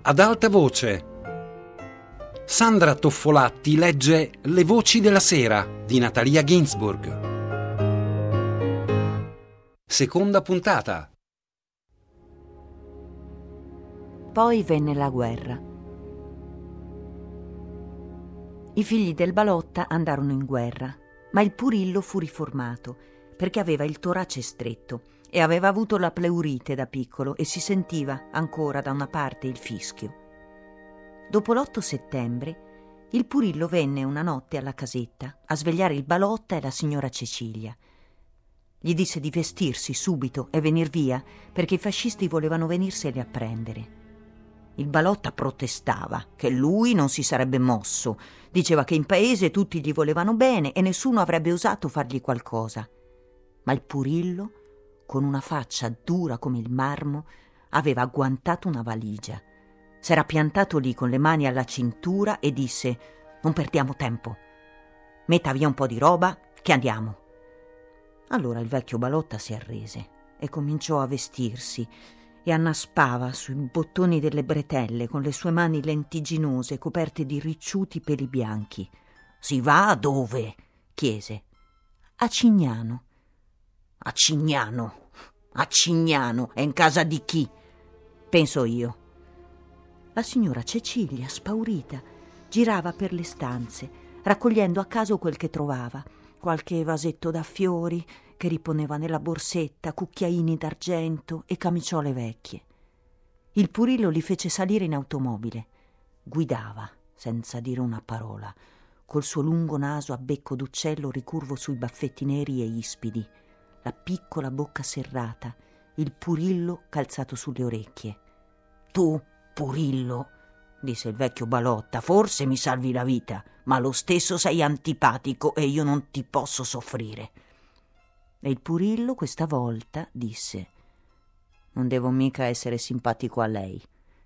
ad alta voce. Sandra Toffolatti legge Le voci della sera di Natalia Ginzburg. Seconda puntata. Poi venne la guerra. I figli del Balotta andarono in guerra, ma il Purillo fu riformato perché aveva il torace stretto e aveva avuto la pleurite da piccolo e si sentiva ancora da una parte il fischio. Dopo l'8 settembre, il Purillo venne una notte alla casetta a svegliare il Balotta e la signora Cecilia. Gli disse di vestirsi subito e venir via perché i fascisti volevano venirseli a prendere. Il Balotta protestava che lui non si sarebbe mosso, diceva che in paese tutti gli volevano bene e nessuno avrebbe osato fargli qualcosa. Ma il Purillo, con una faccia dura come il marmo, aveva agguantato una valigia. S'era piantato lì con le mani alla cintura e disse: «Non perdiamo tempo. Metta via un po' di roba che andiamo». Allora il vecchio Balotta si arrese e cominciò a vestirsi e annaspava sui bottoni delle bretelle con le sue mani lentiginose coperte di ricciuti peli bianchi. «Si va a dove?» chiese. «A Cignano». «A Cignano? A Cignano? E in casa di chi?» «Penso io». La signora Cecilia, spaurita, girava per le stanze, raccogliendo a caso quel che trovava, qualche vasetto da fiori che riponeva nella borsetta, cucchiaini d'argento e camiciole vecchie. Il Purillo li fece salire in automobile. Guidava, senza dire una parola, col suo lungo naso a becco d'uccello ricurvo sui baffetti neri e ispidi, la piccola bocca serrata, il Purillo calzato sulle orecchie. «Tu, Purillo», disse il vecchio Balotta, «forse mi salvi la vita, ma lo stesso sei antipatico e io non ti posso soffrire». E il Purillo questa volta disse: «Non devo mica essere simpatico a lei».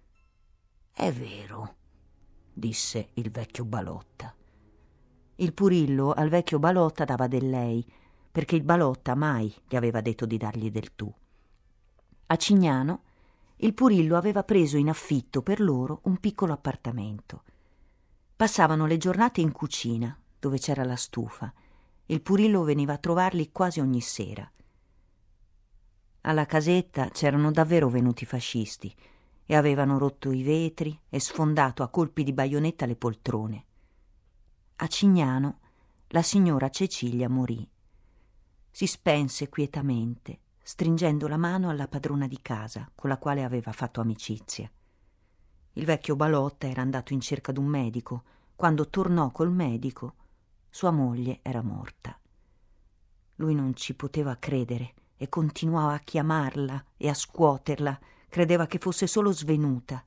«È vero», disse il vecchio Balotta. Il Purillo al vecchio Balotta dava del lei, perché il Balotta mai gli aveva detto di dargli del tu. A Cignano il Purillo aveva preso in affitto per loro un piccolo appartamento. Passavano le giornate in cucina, dove c'era la stufa. Il Purillo veniva a trovarli quasi ogni sera. Alla casetta c'erano davvero venuti i fascisti e avevano rotto i vetri e sfondato a colpi di baionetta le poltrone. A Cignano la signora Cecilia morì. Si spense quietamente, stringendo la mano alla padrona di casa, con la quale aveva fatto amicizia. Il vecchio Balotta era andato in cerca d'un medico. Quando tornò col medico, sua moglie era morta. Lui non ci poteva credere e continuava a chiamarla e a scuoterla, credeva che fosse solo svenuta.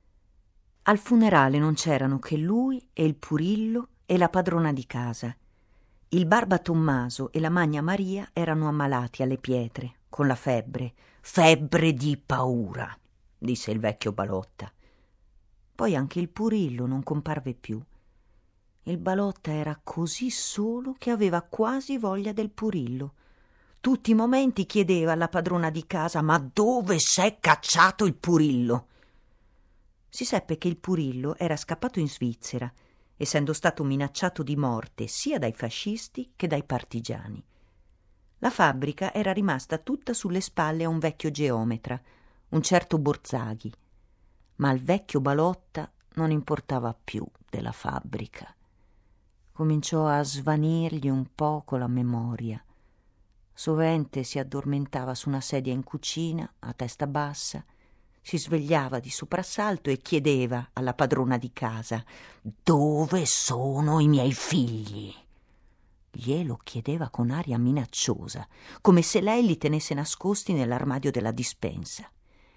Al funerale non c'erano che lui e il Purillo e la padrona di casa. Il Barba Tommaso e la Magna Maria erano ammalati alle pietre, con la febbre. «Febbre di paura», disse il vecchio Balotta. Poi anche il Purillo non comparve più. Il Balotta era così solo che aveva quasi voglia del Purillo. Tutti i momenti chiedeva alla padrona di casa: «Ma dove s'è cacciato il Purillo?» Si seppe che il Purillo era scappato in Svizzera, essendo stato minacciato di morte sia dai fascisti che dai partigiani. La fabbrica era rimasta tutta sulle spalle a un vecchio geometra, un certo Borzaghi, ma al vecchio Balotta non importava più della fabbrica. Cominciò a svanirgli un poco la memoria. Sovente si addormentava su una sedia in cucina, a testa bassa, si svegliava di soprassalto e chiedeva alla padrona di casa: «Dove sono i miei figli?» Glielo chiedeva con aria minacciosa, come se lei li tenesse nascosti nell'armadio della dispensa.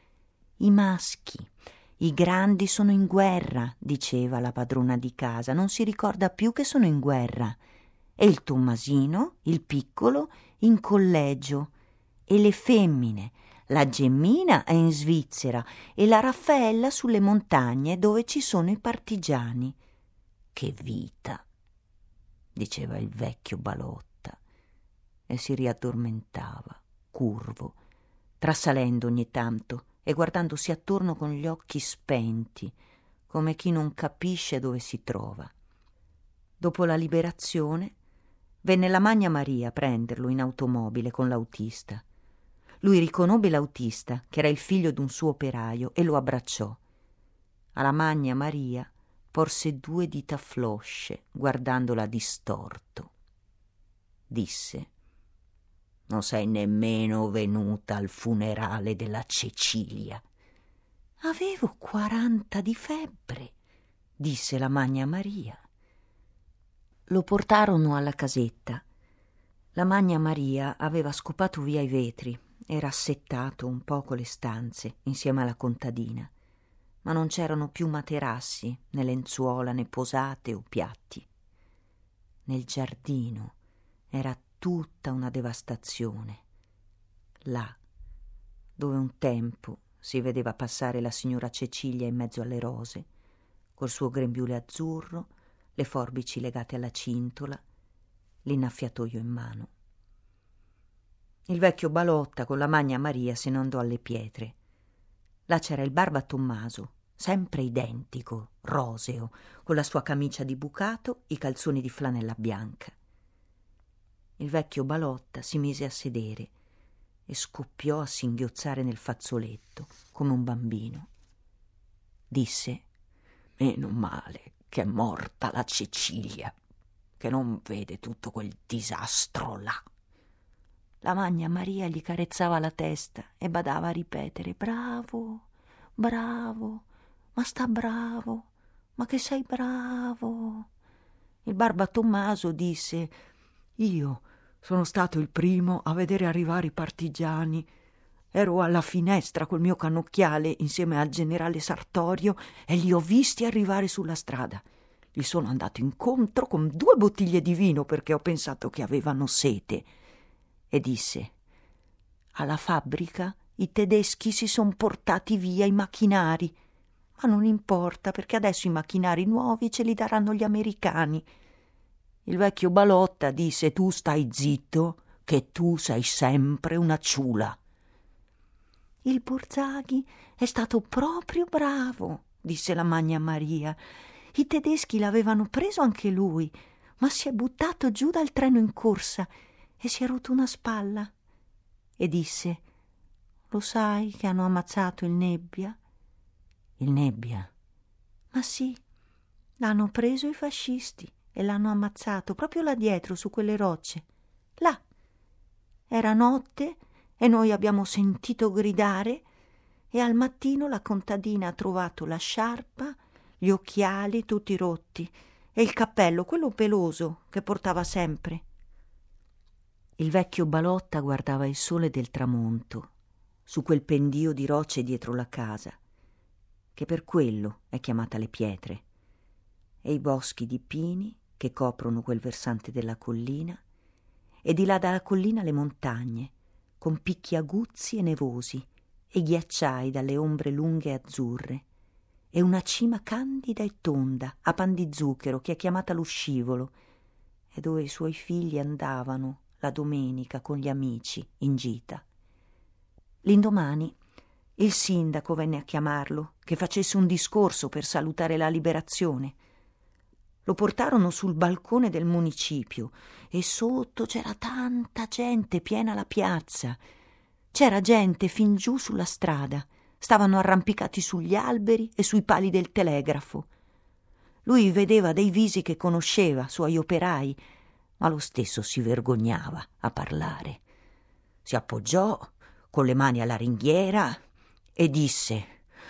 «I maschi, i grandi sono in guerra», diceva la padrona di casa, «non si ricorda più che sono in guerra. E il Tommasino, il piccolo, in collegio. E le femmine, la Gemmina è in Svizzera e la Raffaella sulle montagne dove ci sono i partigiani». «Che vita», diceva il vecchio Balotta, e si riaddormentava, curvo, trasalendo ogni tanto e guardandosi attorno con gli occhi spenti, come chi non capisce dove si trova. Dopo la liberazione venne la Magna Maria a prenderlo in automobile con l'autista. Lui riconobbe l'autista, che era il figlio d'un suo operaio, e lo abbracciò. Alla Magna Maria porse 2 dita flosce, guardandola distorto. Disse: «Non sei nemmeno venuta al funerale della Cecilia». «Avevo 40 di febbre», disse la Magna Maria. Lo portarono alla casetta. La Magna Maria aveva scopato via i vetri e rassettato un poco le stanze insieme alla contadina, ma non c'erano più materassi, né lenzuola, né posate o piatti. Nel giardino era tutta una devastazione. Là, dove un tempo si vedeva passare la signora Cecilia in mezzo alle rose, col suo grembiule azzurro, le forbici legate alla cintola, l'innaffiatoio in mano. Il vecchio Balotta con la Magna Maria se ne andò alle pietre. Là c'era il Barba Tommaso, sempre identico, roseo, con la sua camicia di bucato, i calzoni di flanella bianca. Il vecchio Balotta si mise a sedere e scoppiò a singhiozzare nel fazzoletto come un bambino. Disse: «Meno male che è morta la Cecilia, che non vede tutto quel disastro là». La Magna Maria gli carezzava la testa e badava a ripetere: «Bravo, bravo, ma sta bravo, ma che sei bravo». Il Barba Tommaso disse: «Io sono stato il primo a vedere arrivare i partigiani. Ero alla finestra col mio cannocchiale insieme al generale Sartorio e li ho visti arrivare sulla strada. Gli sono andato incontro con 2 bottiglie di vino perché ho pensato che avevano sete». E disse: «Alla fabbrica i tedeschi si son portati via i macchinari, ma non importa perché adesso i macchinari nuovi ce li daranno gli americani». Il vecchio Balotta disse: «Tu stai zitto, che tu sei sempre una ciula». «Il Borzaghi è stato proprio bravo», disse la Magna Maria. «I tedeschi l'avevano preso anche lui, ma si è buttato giù dal treno in corsa e si è rotto una spalla». E disse: «Lo sai che hanno ammazzato il Nebbia?» «Il Nebbia?» «Ma sì, l'hanno preso i fascisti e l'hanno ammazzato proprio là dietro, su quelle rocce. Là. Era notte e noi abbiamo sentito gridare e al mattino la contadina ha trovato la sciarpa, gli occhiali tutti rotti e il cappello, quello peloso che portava sempre». Il vecchio Balotta guardava il sole del tramonto su quel pendio di rocce dietro la casa, che per quello è chiamata Le Pietre, e i boschi di pini che coprono quel versante della collina, e di là dalla collina le montagne, con picchi aguzzi e nevosi, e ghiacciai dalle ombre lunghe e azzurre, e una cima candida e tonda, a pan di zucchero, che è chiamata lo Scivolo, e dove i suoi figli andavano la domenica con gli amici in gita. L'indomani il sindaco venne a chiamarlo, che facesse un discorso per salutare la liberazione. Lo portarono sul balcone del municipio e sotto c'era tanta gente, piena la piazza. C'era gente fin giù sulla strada, stavano arrampicati sugli alberi e sui pali del telegrafo. Lui vedeva dei visi che conosceva, suoi operai, ma lo stesso si vergognava a parlare. Si appoggiò con le mani alla ringhiera e disse: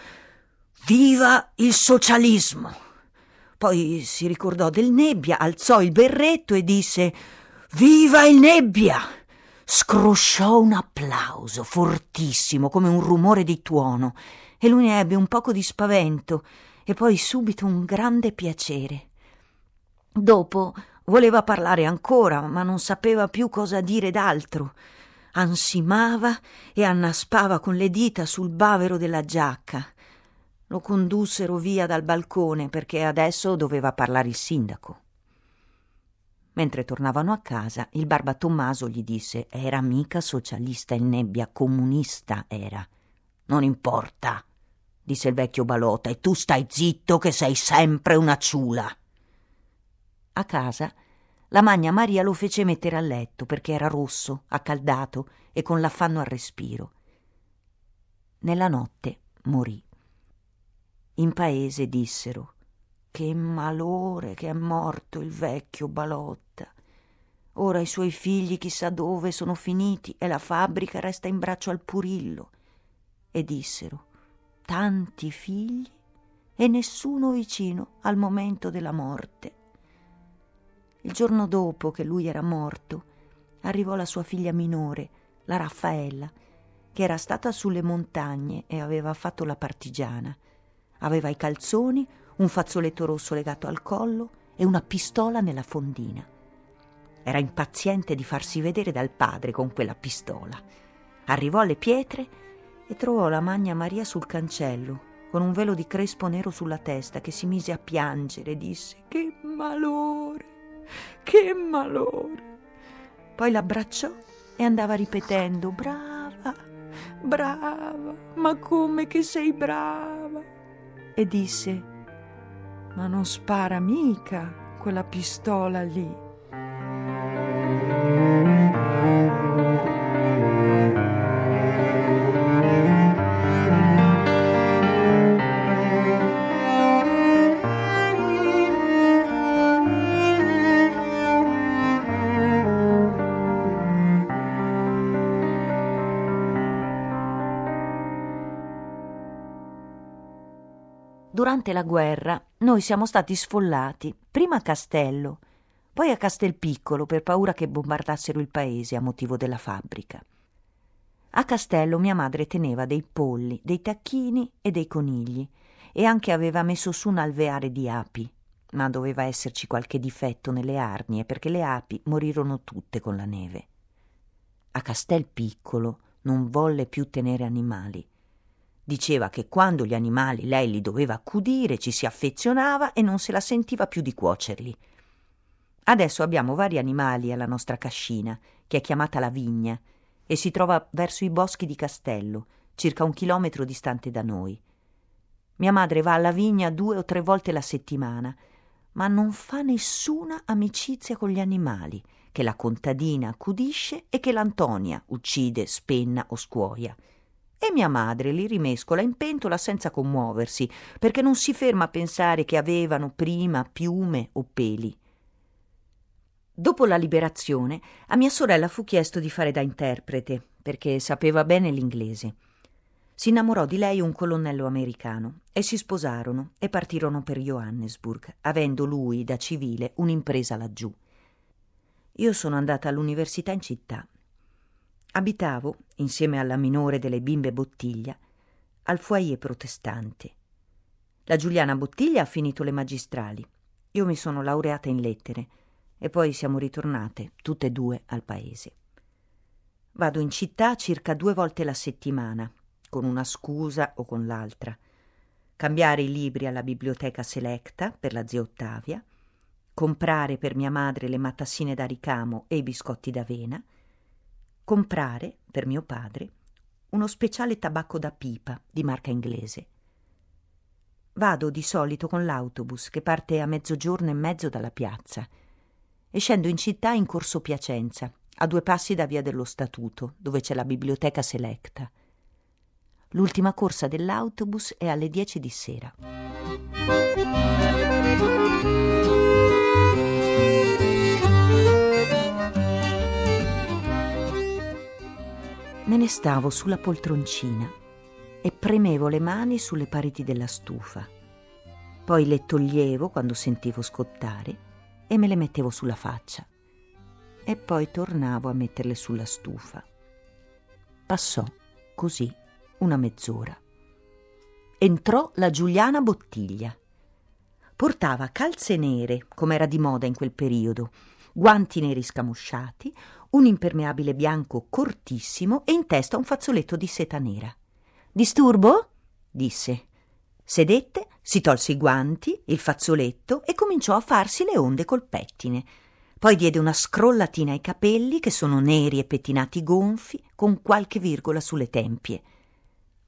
«Viva il socialismo!» Poi si ricordò del Nebbia, alzò il berretto e disse: «Viva il Nebbia!» Scrosciò un applauso fortissimo, come un rumore di tuono, e lui ne ebbe un poco di spavento e poi subito un grande piacere. Dopo voleva parlare ancora, ma non sapeva più cosa dire d'altro. Ansimava e annaspava con le dita sul bavero della giacca. Lo condussero via dal balcone perché adesso doveva parlare il sindaco. Mentre tornavano a casa, il Barba Tommaso gli disse: «Era mica socialista il Nebbia, comunista era». Non importa, disse il vecchio Balota, e tu stai zitto che sei sempre una ciula. A casa la Magna Maria lo fece mettere a letto perché era rosso, accaldato e con l'affanno al respiro. Nella notte morì. In paese dissero: che malore che è morto il vecchio Balotta. Ora i suoi figli chissà dove sono finiti e la fabbrica resta in braccio al Purillo. E dissero: tanti figli e nessuno vicino al momento della morte. Il giorno dopo che lui era morto, arrivò la sua figlia minore, la Raffaella, che era stata sulle montagne e aveva fatto la partigiana. Aveva i calzoni, un fazzoletto rosso legato al collo e una pistola nella fondina. Era impaziente di farsi vedere dal padre con quella pistola. Arrivò alle pietre e trovò la Magna Maria sul cancello, con un velo di crespo nero sulla testa, che si mise a piangere e disse: che malore, che malore. Poi l'abbracciò e andava ripetendo: brava, brava, ma come che sei brava. E disse: ma non spara mica quella pistola lì. Durante la guerra noi siamo stati sfollati, prima a Castello, poi a Castelpiccolo per paura che bombardassero il paese a motivo della fabbrica. A Castello mia madre teneva dei polli, dei tacchini e dei conigli e anche aveva messo su un alveare di api, ma doveva esserci qualche difetto nelle arnie perché le api morirono tutte con la neve. A Castelpiccolo non volle più tenere animali. Diceva che quando gli animali lei li doveva accudire ci si affezionava e non se la sentiva più di cuocerli. Adesso abbiamo vari animali alla nostra cascina, che è chiamata La Vigna, e si trova verso i boschi di Castello, circa 1 chilometro distante da noi. Mia madre va alla vigna 2 o 3 volte la settimana, ma non fa nessuna amicizia con gli animali, che la contadina accudisce e che l'Antonia uccide, spenna o scuoia. E mia madre li rimescola in pentola senza commuoversi, perché non si ferma a pensare che avevano prima piume o peli. Dopo la liberazione, a mia sorella fu chiesto di fare da interprete, perché sapeva bene l'inglese. Si innamorò di lei un colonnello americano e si sposarono e partirono per Johannesburg, avendo lui, da civile, un'impresa laggiù. Io sono andata all'università in città. Abitavo, insieme alla minore delle bimbe Bottiglia, al foyer protestante. La Giuliana Bottiglia ha finito le magistrali. Io mi sono laureata in lettere e poi siamo ritornate, tutte e 2, al paese. Vado in città circa 2 volte la settimana, con una scusa o con l'altra. Cambiare i libri alla biblioteca Selecta per la zia Ottavia, comprare per mia madre le matassine da ricamo e i biscotti d'avena, comprare, per mio padre, uno speciale tabacco da pipa di marca inglese. Vado di solito con l'autobus che parte a 12:30 dalla piazza e scendo in città in Corso Piacenza, a 2 passi da Via dello Statuto, dove c'è la biblioteca Selecta. L'ultima corsa dell'autobus è alle 10 di sera. Me ne stavo sulla poltroncina e premevo le mani sulle pareti della stufa. Poi le toglievo quando sentivo scottare e me le mettevo sulla faccia. E poi tornavo a metterle sulla stufa. Passò così una mezz'ora. Entrò la Giuliana Bottiglia. Portava calze nere, come era di moda in quel periodo, guanti neri scamosciati, un impermeabile bianco cortissimo e in testa un fazzoletto di seta nera. «Disturbo?» disse. Sedette, si tolse i guanti, il fazzoletto e cominciò a farsi le onde col pettine. Poi diede una scrollatina ai capelli, che sono neri e pettinati gonfi, con qualche virgola sulle tempie.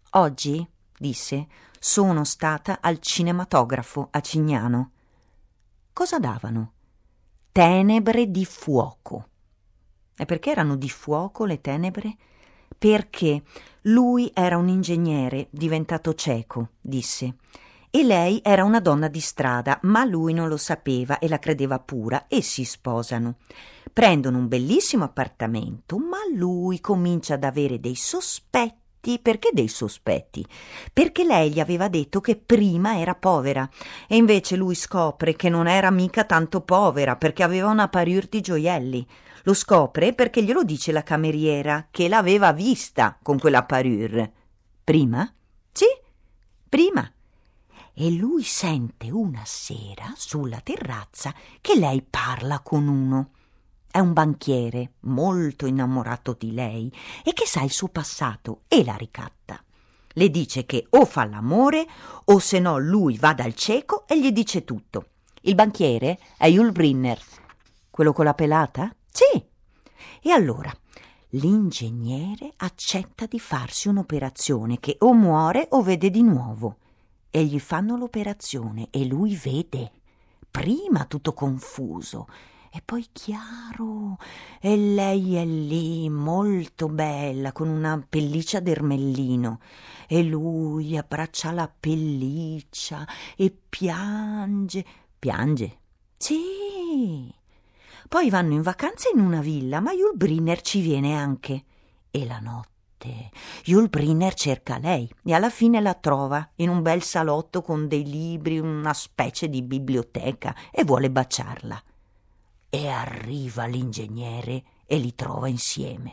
Oggi, disse, sono stata al cinematografo a Cignano. Cosa davano? Tenebre di fuoco. E perché erano di fuoco le tenebre? Perché lui era un ingegnere diventato cieco, disse, e lei era una donna di strada, ma lui non lo sapeva e la credeva pura, e si sposano. Prendono un bellissimo appartamento, ma lui comincia ad avere dei sospetti. Perché dei sospetti? Perché lei gli aveva detto che prima era povera, e invece lui scopre che non era mica tanto povera, perché aveva una parure di gioielli. Lo scopre perché glielo dice la cameriera, che l'aveva vista con quella parure. Prima? Sì, prima. E lui sente una sera sulla terrazza che lei parla con uno. È un banchiere molto innamorato di lei e che sa il suo passato e la ricatta. Le dice che o fa l'amore o se no lui va dal cieco e gli dice tutto. Il banchiere è Yul Brynner, quello con la pelata? Sì. E allora l'ingegnere accetta di farsi un'operazione che o muore o vede di nuovo. E gli fanno l'operazione e lui vede. Prima tutto confuso e poi chiaro, e lei è lì molto bella con una pelliccia d'ermellino e lui abbraccia la pelliccia e piange. Piange? Sì. Poi vanno in vacanza in una villa, ma Yul Brynner ci viene anche. E la notte Yul Brynner cerca lei e alla fine la trova in un bel salotto con dei libri, una specie di biblioteca, e vuole baciarla. E arriva l'ingegnere e li trova insieme.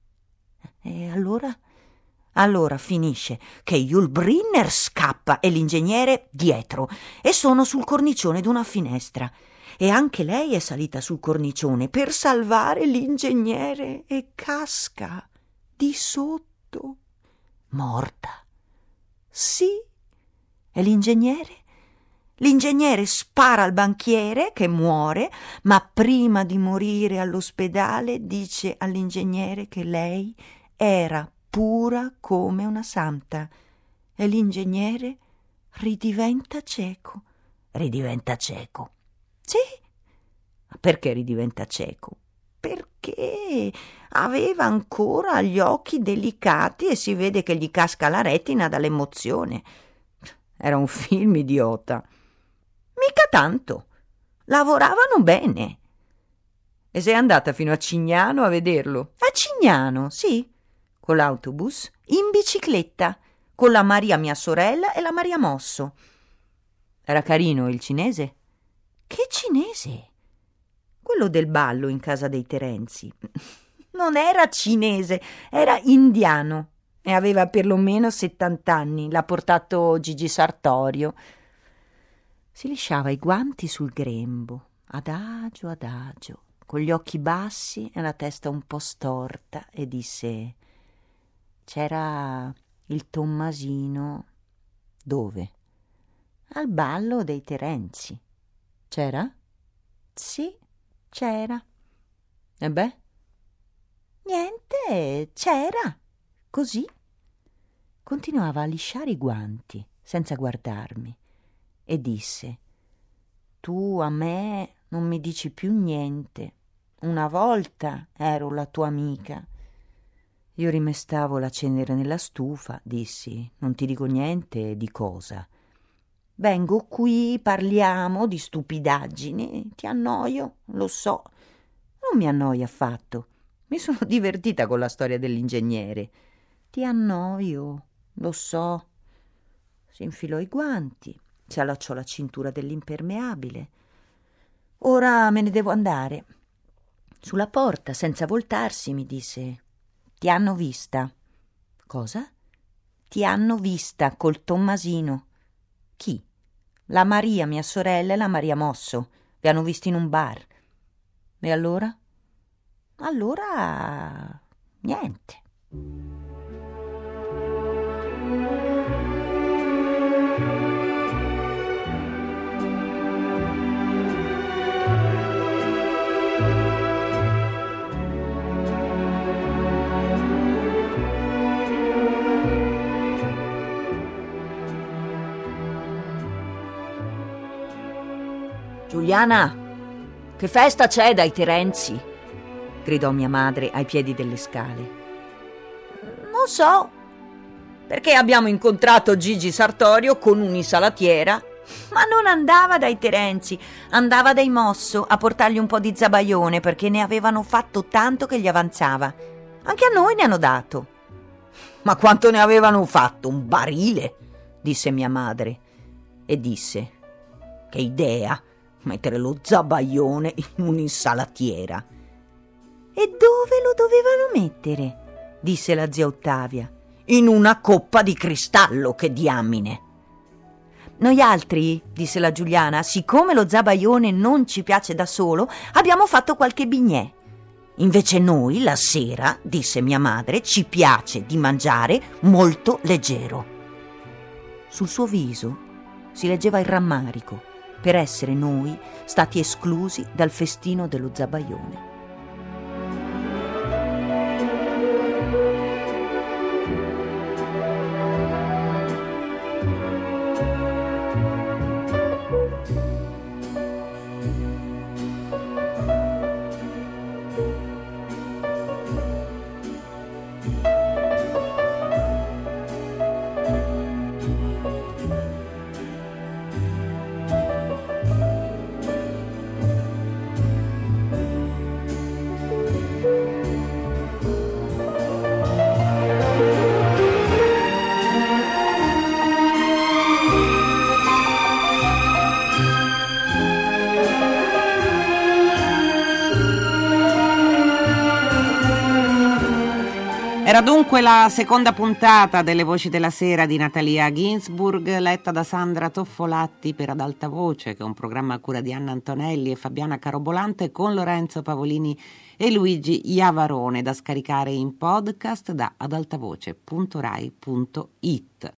E allora? Allora finisce che Yul Brynner scappa e l'ingegnere dietro, e sono sul cornicione d'una finestra. E anche lei è salita sul cornicione per salvare l'ingegnere e casca di sotto, morta. Sì. E l'ingegnere? L'ingegnere spara al banchiere che muore, ma prima di morire all'ospedale dice all'ingegnere che lei era pura come una santa. E l'ingegnere ridiventa cieco. Ridiventa cieco. Sì. Ma perché ridiventa cieco? Perché aveva ancora gli occhi delicati e si vede che gli casca la retina dall'emozione. Era un film idiota. Mica tanto. Lavoravano bene. E sei andata fino a Cignano a vederlo? A Cignano, sì. Con l'autobus, in bicicletta, con la Maria mia sorella e la Maria Mosso. Era carino il cinese? Che cinese? Quello del ballo in casa dei Terenzi. Non era cinese, era indiano e aveva perlomeno 70 anni. L'ha portato Gigi Sartorio. Si lisciava i guanti sul grembo, adagio, con gli occhi bassi e la testa un po' storta, e disse: c'era il Tommasino. Dove? Al ballo dei Terenzi. C'era? Sì, c'era. E beh? Niente, c'era. Così. Continuava a lisciare i guanti, senza guardarmi, e disse: tu a me non mi dici più niente. Una volta ero la tua amica. Io rimestavo la cenere nella stufa, dissi: non ti dico niente. Di cosa? Vengo qui, parliamo di stupidaggini. Ti annoio, lo so. Non mi annoia affatto. Mi sono divertita con la storia dell'ingegnere. Ti annoio, lo so. Si infilò i guanti, si allacciò la cintura dell'impermeabile. Ora me ne devo andare. Sulla porta, senza voltarsi, mi disse: ti hanno vista. Cosa? Ti hanno vista col Tommasino. Chi? La Maria, mia sorella, e la Maria Mosso. Vi hanno visti in un bar. E allora? Allora, niente. Giuliana, che festa c'è dai Terenzi? Gridò mia madre ai piedi delle scale. Non so, perché abbiamo incontrato Gigi Sartorio con un'insalatiera, ma non andava dai Terenzi, andava dai Mosso a portargli un po' di zabaione perché ne avevano fatto tanto che gli avanzava. Anche a noi ne hanno dato. Ma quanto ne avevano fatto? Un barile, disse mia madre, e disse: che idea, mettere lo zabaione in un'insalatiera. E dove lo dovevano mettere? Disse la zia Ottavia. In una coppa di cristallo, che diamine. Noi altri, disse la Giuliana, siccome lo zabaione non ci piace da solo, abbiamo fatto qualche bignè. Invece noi, la sera, disse mia madre, ci piace di mangiare molto leggero. Sul suo viso si leggeva il rammarico per essere noi stati esclusi dal festino dello zabaione. Era dunque la seconda puntata delle Voci della Sera di Natalia Ginzburg, letta da Sandra Toffolatti per Ad Alta Voce, che è un programma a cura di Anna Antonelli e Fabiana Carobolante, con Lorenzo Pavolini e Luigi Iavarone, da scaricare in podcast da adaltavoce.rai.it.